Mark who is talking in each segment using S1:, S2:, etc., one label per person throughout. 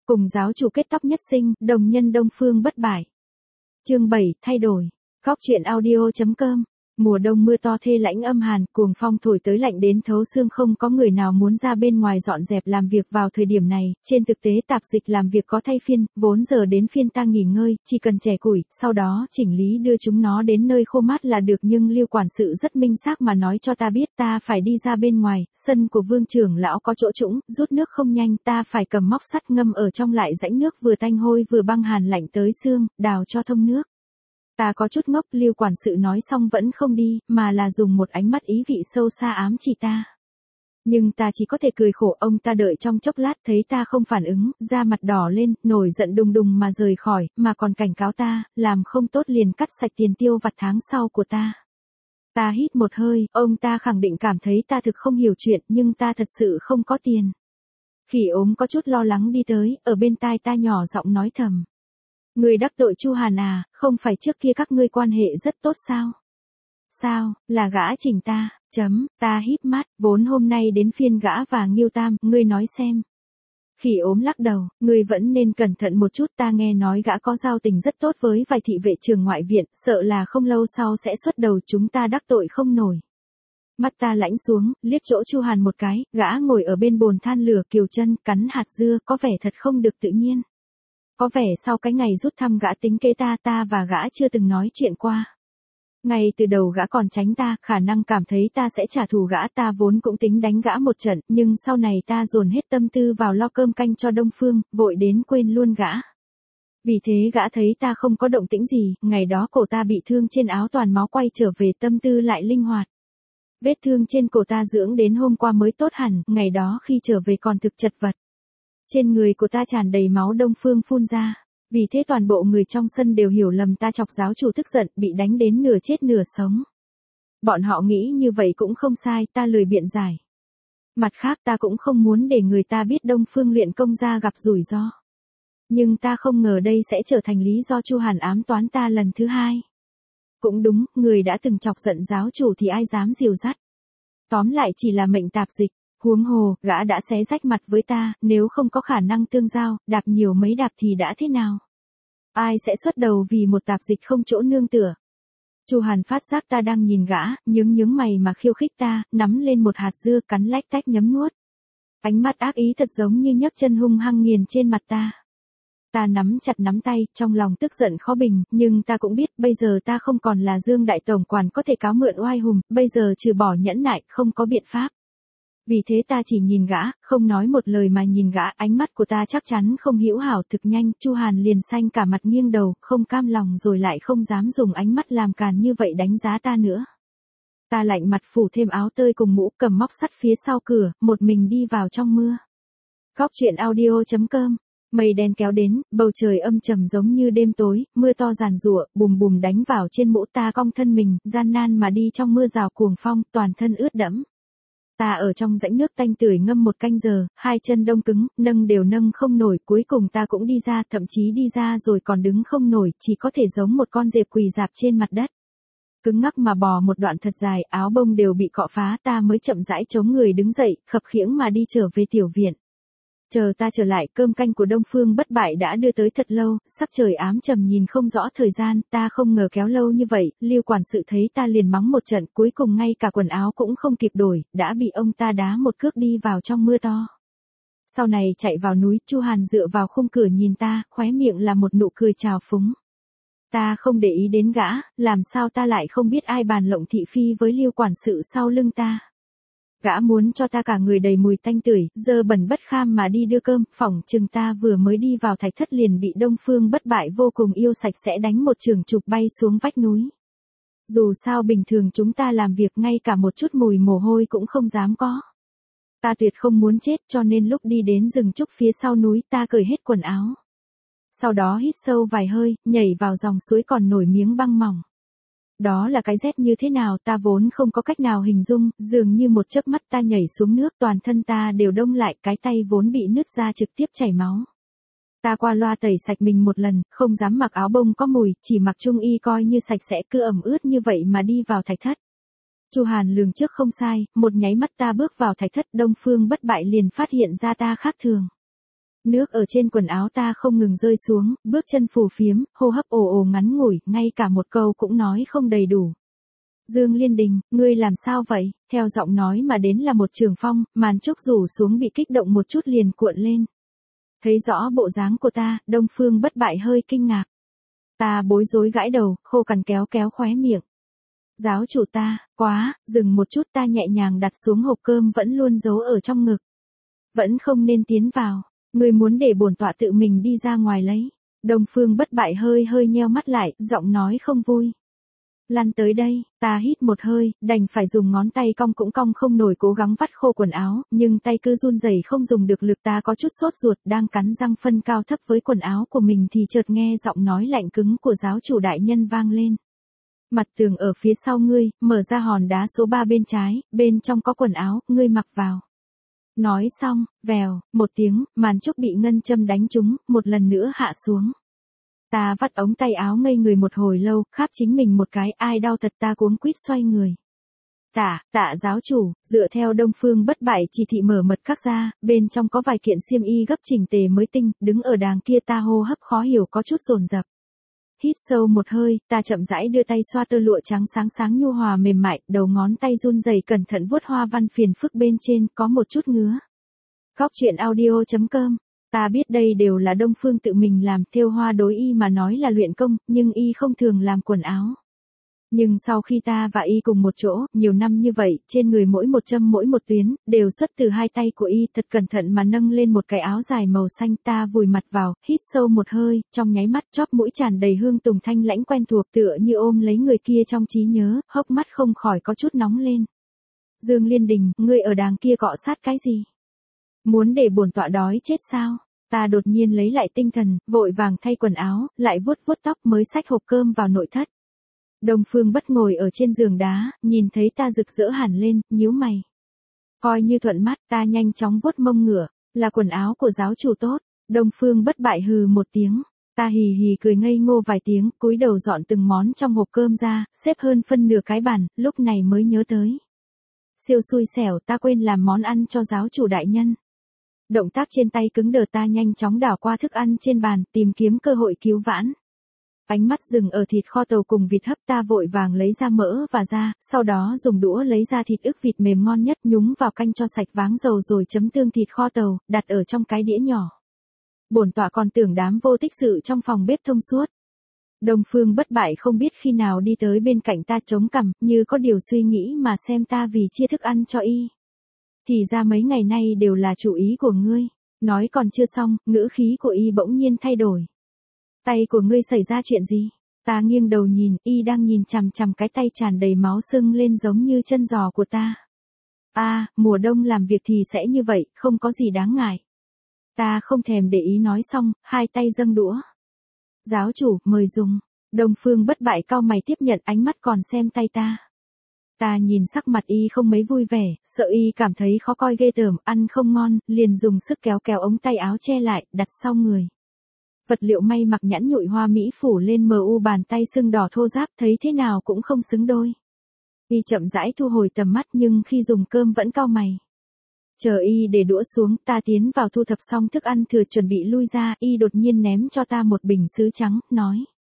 S1: Cùng giáo chủ kết tóc nhất sinh, đồng nhân Đông Phương bất bại. Chương 7, thay đổi. Góc truyện audio.com. Mùa đông mưa to thê lãnh âm hàn, cuồng phong thổi tới lạnh đến thấu xương, không có người nào muốn ra bên ngoài dọn dẹp làm việc vào thời điểm này. Trên thực tế tạp dịch làm việc có thay phiên, vốn giờ đến phiên ta nghỉ ngơi, chỉ cần chẻ củi, sau đó chỉnh lý đưa chúng nó đến nơi khô mát là được, nhưng Lưu quản sự rất minh xác mà nói cho ta biết ta phải đi ra bên ngoài, sân của Vương trưởng lão có chỗ trũng, rút nước không nhanh, ta phải cầm móc sắt ngâm ở trong lại rãnh nước vừa tanh hôi vừa băng hàn lạnh tới xương, đào cho thông nước. Ta có chút ngốc, Lưu quản sự nói xong vẫn không đi, mà là dùng một ánh mắt ý vị sâu xa ám chỉ ta. Nhưng ta chỉ có thể cười khổ. Ông ta đợi trong chốc lát thấy ta không phản ứng, da mặt đỏ lên, nổi giận đùng đùng mà rời khỏi, mà còn cảnh cáo ta, làm không tốt liền cắt sạch tiền tiêu vặt tháng sau của ta. Ta hít một hơi, ông ta khẳng định cảm thấy ta thực không hiểu chuyện, nhưng ta thật sự không có tiền. Khỉ ốm có chút lo lắng đi tới, ở bên tai ta nhỏ giọng nói thầm. Người đắc tội Chu Hàn à, không phải trước kia các ngươi quan hệ rất tốt sao? Sao, là gã chỉnh ta, ta híp mắt, vốn hôm nay đến phiên gã và Nghiêu Tam, ngươi nói xem. Khỉ ốm lắc đầu, ngươi vẫn nên cẩn thận một chút, ta nghe nói gã có giao tình rất tốt với vài thị vệ trường ngoại viện, sợ là không lâu sau sẽ xuất đầu, chúng ta đắc tội không nổi. Mắt ta lãnh xuống, liếc chỗ Chu Hàn một cái, gã ngồi ở bên bồn than lửa kiều chân, cắn hạt dưa, có vẻ thật không được tự nhiên. Có vẻ sau cái ngày rút thăm gã tính kế ta và gã chưa từng nói chuyện qua. Ngay từ đầu gã còn tránh ta, khả năng cảm thấy ta sẽ trả thù gã, ta vốn cũng tính đánh gã một trận, nhưng sau này ta dồn hết tâm tư vào lo cơm canh cho Đông Phương, vội đến quên luôn gã. Vì thế gã thấy ta không có động tĩnh gì, ngày đó cổ ta bị thương trên áo toàn máu, quay trở về tâm tư lại linh hoạt. Vết thương trên cổ ta dưỡng đến hôm qua mới tốt hẳn, ngày đó khi trở về còn thực chật vật. Trên người của ta tràn đầy máu, Đông Phương phun ra. Vì thế toàn bộ người trong sân đều hiểu lầm ta chọc giáo chủ tức giận, bị đánh đến nửa chết nửa sống. Bọn họ nghĩ như vậy cũng không sai, ta lười biện giải. Mặt khác ta cũng không muốn để người ta biết Đông Phương luyện công ra gặp rủi ro. Nhưng ta không ngờ đây sẽ trở thành lý do Chu Hàn ám toán ta lần thứ hai. Cũng đúng, người đã từng chọc giận giáo chủ thì ai dám dìu dắt. Tóm lại chỉ là mệnh tạp dịch. Huống hồ, gã đã xé rách mặt với ta, nếu không có khả năng tương giao, đạp nhiều mấy đạp thì đã thế nào? Ai sẽ xuất đầu vì một tạp dịch không chỗ nương tựa? Chu Hàn phát giác ta đang nhìn gã, nhướng mày mà khiêu khích ta, nắm lên một hạt dưa cắn lách tách nhấm nuốt. Ánh mắt ác ý thật giống như nhấc chân hung hăng nghiền trên mặt ta. Ta nắm chặt nắm tay, trong lòng tức giận khó bình, nhưng ta cũng biết, bây giờ ta không còn là Dương đại tổng quản có thể cáo mượn oai hùng, bây giờ trừ bỏ nhẫn nại, không có biện pháp. Vì thế ta chỉ nhìn gã, không nói một lời mà nhìn gã, ánh mắt của ta chắc chắn không hữu hảo. Thực nhanh, Chu Hàn liền xanh cả mặt, nghiêng đầu, không cam lòng rồi lại không dám dùng ánh mắt làm càn như vậy đánh giá ta nữa. Ta lạnh mặt phủ thêm áo tơi cùng mũ, cầm móc sắt phía sau cửa, một mình đi vào trong mưa. Góc truyện audio.com. Mây đen kéo đến, bầu trời âm trầm giống như đêm tối, mưa to giàn giụa, bùm bùm đánh vào trên mũ, ta cong thân mình, gian nan mà đi trong mưa rào cuồng phong, toàn thân ướt đẫm. Ta ở trong rãnh nước tanh tưởi ngâm một canh giờ, hai chân đông cứng, nâng đều nâng không nổi, cuối cùng ta cũng đi ra, thậm chí đi ra rồi còn đứng không nổi, chỉ có thể giống một con dẹp quỳ rạp trên mặt đất. Cứng ngắc mà bò một đoạn thật dài, áo bông đều bị cọ phá, ta mới chậm rãi chống người đứng dậy, khập khiễng mà đi trở về tiểu viện. Chờ ta trở lại, cơm canh của Đông Phương bất bại đã đưa tới thật lâu, sắc trời ám trầm nhìn không rõ thời gian, ta không ngờ kéo lâu như vậy, Lưu quản sự thấy ta liền mắng một trận, cuối cùng ngay cả quần áo cũng không kịp đổi, đã bị ông ta đá một cước đi vào trong mưa to. Sau này chạy vào núi, Chu Hàn dựa vào khung cửa nhìn ta, khóe miệng là một nụ cười trào phúng. Ta không để ý đến gã, làm sao ta lại không biết ai bàn lộng thị phi với Lưu quản sự sau lưng ta. Gã muốn cho ta cả người đầy mùi tanh tưởi, dơ bẩn bất kham mà đi đưa cơm, phỏng chừng ta vừa mới đi vào thạch thất liền bị Đông Phương bất bại vô cùng yêu sạch sẽ đánh một chưởng chụp bay xuống vách núi. Dù sao bình thường chúng ta làm việc ngay cả một chút mùi mồ hôi cũng không dám có. Ta tuyệt không muốn chết, cho nên lúc đi đến rừng trúc phía sau núi ta cởi hết quần áo. Sau đó hít sâu vài hơi, nhảy vào dòng suối còn nổi miếng băng mỏng. Đó là cái rét như thế nào ta vốn không có cách nào hình dung, dường như một chớp mắt ta nhảy xuống nước, toàn thân ta đều đông lại, cái tay vốn bị nứt ra trực tiếp chảy máu. Ta qua loa tẩy sạch mình một lần, không dám mặc áo bông có mùi, chỉ mặc trung y coi như sạch sẽ, cứ ẩm ướt như vậy mà đi vào thạch thất. Chu Hàn lường trước không sai, một nháy mắt ta bước vào thạch thất, Đông Phương bất bại liền phát hiện ra ta khác thường. Nước ở trên quần áo ta không ngừng rơi xuống, bước chân phù phiếm, hô hấp ồ ồ ngắn ngủi, ngay cả một câu cũng nói không đầy đủ. Dương Liên Đình, ngươi làm sao vậy? Theo giọng nói mà đến là một trường phong, màn trúc rủ xuống bị kích động một chút liền cuộn lên. Thấy rõ bộ dáng của ta, Đông Phương Bất Bại hơi kinh ngạc. Ta bối rối gãi đầu, khô cằn kéo kéo khóe miệng. Giáo chủ ta, quá, dừng một chút, ta nhẹ nhàng đặt xuống hộp cơm vẫn luôn giấu ở trong ngực. Vẫn không nên tiến vào, ngươi muốn để bổn tọa tự mình đi ra ngoài lấy. Đông Phương Bất Bại hơi hơi nheo mắt lại, giọng nói không vui. Lăn tới đây, ta hít một hơi, đành phải dùng ngón tay cong cũng cong không nổi cố gắng vắt khô quần áo, nhưng tay cứ run rẩy không dùng được lực, ta có chút sốt ruột, đang cắn răng phân cao thấp với quần áo của mình thì chợt nghe giọng nói lạnh cứng của giáo chủ đại nhân vang lên. Mặt tường ở phía sau ngươi, mở ra hòn đá số 3 bên trái, bên trong có quần áo, ngươi mặc vào. Nói xong, vèo, một tiếng, màn trúc bị ngân châm đánh trúng, một lần nữa hạ xuống. Ta vắt ống tay áo ngây người một hồi lâu, kháp chính mình một cái, ai đau thật, ta cuống quýt xoay người. Tạ giáo chủ, dựa theo Đông Phương Bất Bại chỉ thị mở mật các ra, bên trong có vài kiện xiêm y gấp chỉnh tề mới tinh, đứng ở đàng kia ta hô hấp khó hiểu có chút dồn dập. Hít sâu một hơi, ta chậm rãi đưa tay xoa tơ lụa trắng sáng sáng nhu hòa mềm mại, đầu ngón tay run rẩy cẩn thận vuốt hoa văn phiền phức bên trên, có một chút ngứa. Góc truyện audio.com. Ta biết đây đều là Đông Phương tự mình làm, thêu hoa đối y mà nói là luyện công, nhưng y không thường làm quần áo. Nhưng sau khi ta và y cùng một chỗ, nhiều năm như vậy, trên người mỗi một châm mỗi một tuyến, đều xuất từ hai tay của y, thật cẩn thận mà nâng lên một cái áo dài màu xanh, ta vùi mặt vào, hít sâu một hơi, trong nháy mắt chóp mũi tràn đầy hương tùng thanh lãnh quen thuộc tựa như ôm lấy người kia trong trí nhớ, hốc mắt không khỏi có chút nóng lên. Dương Liên Đình, ngươi ở đàng kia cọ sát cái gì? Muốn để bổn tọa đói chết sao? Ta đột nhiên lấy lại tinh thần, vội vàng thay quần áo, lại vuốt vuốt tóc mới xách hộp cơm vào nội thất. Đông Phương Bất ngồi ở trên giường đá, nhìn thấy ta rực rỡ hẳn lên, nhíu mày. Coi như thuận mắt, ta nhanh chóng vuốt mông ngửa, là quần áo của giáo chủ tốt. Đông Phương Bất Bại hừ một tiếng, ta hì hì cười ngây ngô vài tiếng, cúi đầu dọn từng món trong hộp cơm ra, xếp hơn phân nửa cái bàn, lúc này mới nhớ tới. Siêu xui xẻo, ta quên làm món ăn cho giáo chủ đại nhân. Động tác trên tay cứng đờ, ta nhanh chóng đảo qua thức ăn trên bàn, tìm kiếm cơ hội cứu vãn. Ánh mắt dừng ở thịt kho tàu cùng vịt hấp, ta vội vàng lấy ra mỡ và da, sau đó dùng đũa lấy ra thịt ức vịt mềm ngon nhất, nhúng vào canh cho sạch váng dầu rồi chấm tương thịt kho tàu, đặt ở trong cái đĩa nhỏ. Bổn tọa còn tưởng đám vô tích sự trong phòng bếp thông suốt. Đông Phương Bất Bại không biết khi nào đi tới bên cạnh ta chống cằm, như có điều suy nghĩ mà xem ta vì chia thức ăn cho y. Thì ra mấy ngày nay đều là chủ ý của ngươi. Nói còn chưa xong, ngữ khí của y bỗng nhiên thay đổi. Tay của ngươi xảy ra chuyện gì? Ta nghiêng đầu nhìn, y đang nhìn chằm chằm cái tay tràn đầy máu sưng lên giống như chân giò của ta. Mùa đông làm việc thì sẽ như vậy, không có gì đáng ngại. Ta không thèm để ý nói xong, hai tay dâng đũa. Giáo chủ, mời dùng. Đông Phương Bất Bại cau mày tiếp nhận, ánh mắt còn xem tay ta. Ta nhìn sắc mặt y không mấy vui vẻ, sợ y cảm thấy khó coi ghê tởm, ăn không ngon, liền dùng sức kéo kéo ống tay áo che lại, đặt sau người. Vật liệu may mặc nhẵn nhụi hoa mỹ phủ lên mờ u bàn tay sưng đỏ thô ráp, thấy thế nào cũng không xứng đôi. Y chậm rãi thu hồi tầm mắt nhưng khi dùng cơm vẫn cau mày. Chờ y để đũa xuống, ta tiến vào thu thập xong thức ăn thừa chuẩn bị lui ra, y đột nhiên ném cho ta một bình sứ trắng, nói.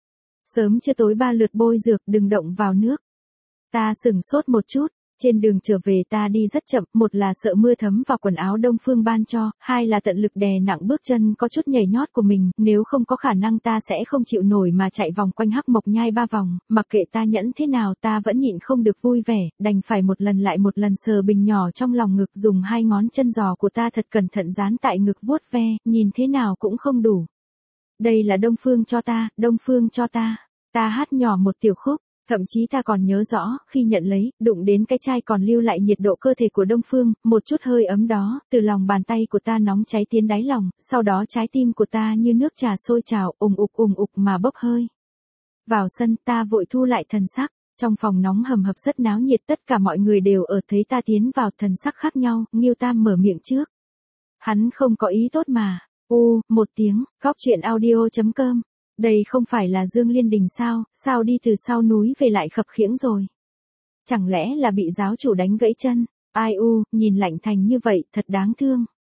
S1: Sớm chưa tối 3 lượt bôi dược, đừng động vào nước. Ta sửng sốt một chút, trên đường trở về ta đi rất chậm, một là sợ mưa thấm vào quần áo Đông Phương ban cho, hai là tận lực đè nặng bước chân có chút nhảy nhót của mình, nếu không có khả năng ta sẽ không chịu nổi mà chạy vòng quanh Hắc Mộc Nhai 3 vòng, mặc kệ ta nhẫn thế nào ta vẫn nhịn không được vui vẻ, đành phải một lần lại một lần sờ bình nhỏ trong lòng ngực, dùng hai ngón chân giò của ta thật cẩn thận dán tại ngực vuốt ve, nhìn thế nào cũng không đủ. Đây là Đông Phương cho ta, Đông Phương cho ta. Ta hát nhỏ một tiểu khúc. Thậm chí ta còn nhớ rõ, khi nhận lấy, đụng đến cái chai còn lưu lại nhiệt độ cơ thể của Đông Phương, một chút hơi ấm đó, từ lòng bàn tay của ta nóng cháy tiến đáy lòng, sau đó trái tim của ta như nước trà sôi trào, ùng ục mà bốc hơi. Vào sân ta vội thu lại thần sắc, trong phòng nóng hầm hập rất náo nhiệt, tất cả mọi người đều ở, thấy ta tiến vào thần sắc khác nhau, Ngưu Tam mở miệng trước. Hắn không có ý tốt mà. Một tiếng, góc truyện audio.com. Đây không phải là Dương Liên Đình sao, sao đi từ sau núi về lại khập khiễng rồi? Chẳng lẽ là bị giáo chủ đánh gãy chân? Nhìn lạnh thành như vậy, thật đáng thương.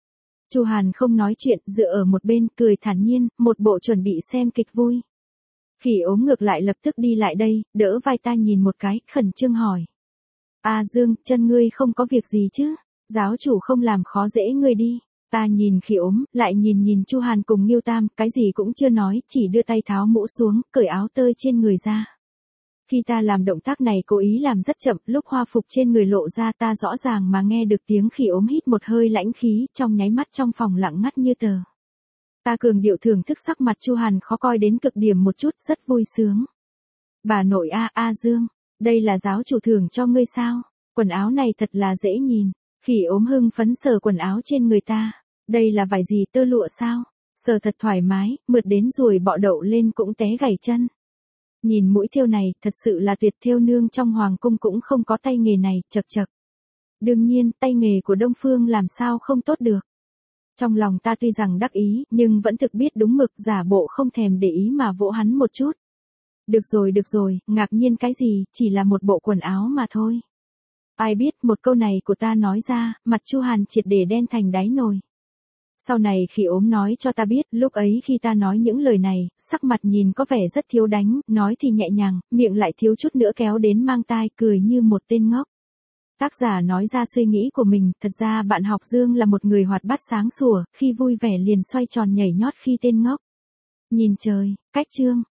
S1: Chu Hàn không nói chuyện, dựa ở một bên, cười thản nhiên, một bộ chuẩn bị xem kịch vui. Khỉ ốm ngược lại lập tức đi lại đây, đỡ vai ta nhìn một cái, khẩn trương hỏi. A Dương, chân ngươi không có việc gì chứ? Giáo chủ không làm khó dễ ngươi đi. Ta nhìn Khỉ ốm, lại nhìn Chu Hàn cùng Nghiêu Tam, cái gì cũng chưa nói, chỉ đưa tay tháo mũ xuống, cởi áo tơi trên người ra. Khi ta làm động tác này cố ý làm rất chậm, lúc hoa phục trên người lộ ra ta rõ ràng mà nghe được tiếng Khỉ ốm hít một hơi lãnh khí, trong nháy mắt trong phòng lặng ngắt như tờ. Ta cường điệu thưởng thức sắc mặt Chu Hàn khó coi đến cực điểm một chút, rất vui sướng. Bà nội A Dương, đây là giáo chủ thưởng cho ngươi sao? Quần áo này thật là dễ nhìn. Khỉ ốm hưng phấn sờ quần áo trên người ta. Đây là vải gì, tơ lụa sao? Sờ thật thoải mái, mượt đến rồi bọ đậu lên cũng té gãy chân. Nhìn mũi thêu này, thật sự là tuyệt, thêu nương trong hoàng cung cũng không có tay nghề này, chật chật. Đương nhiên, tay nghề của Đông Phương làm sao không tốt được. Trong lòng ta tuy rằng đắc ý, nhưng vẫn thực biết đúng mực, giả bộ không thèm để ý mà vỗ hắn một chút. Được rồi, ngạc nhiên cái gì, chỉ là một bộ quần áo mà thôi. Ai biết một câu này của ta nói ra, mặt Chu Hàn triệt để đen thành đáy nồi. Sau này Khỉ ốm nói cho ta biết, lúc ấy khi ta nói những lời này, sắc mặt nhìn có vẻ rất thiếu đánh, nói thì nhẹ nhàng, miệng lại thiếu chút nữa kéo đến mang tai, cười như một tên ngốc. Tác giả nói ra suy nghĩ của mình, thật ra bạn học Dương là một người hoạt bát sáng sủa, khi vui vẻ liền xoay tròn nhảy nhót khi tên ngốc. Nhìn trời, cách chương.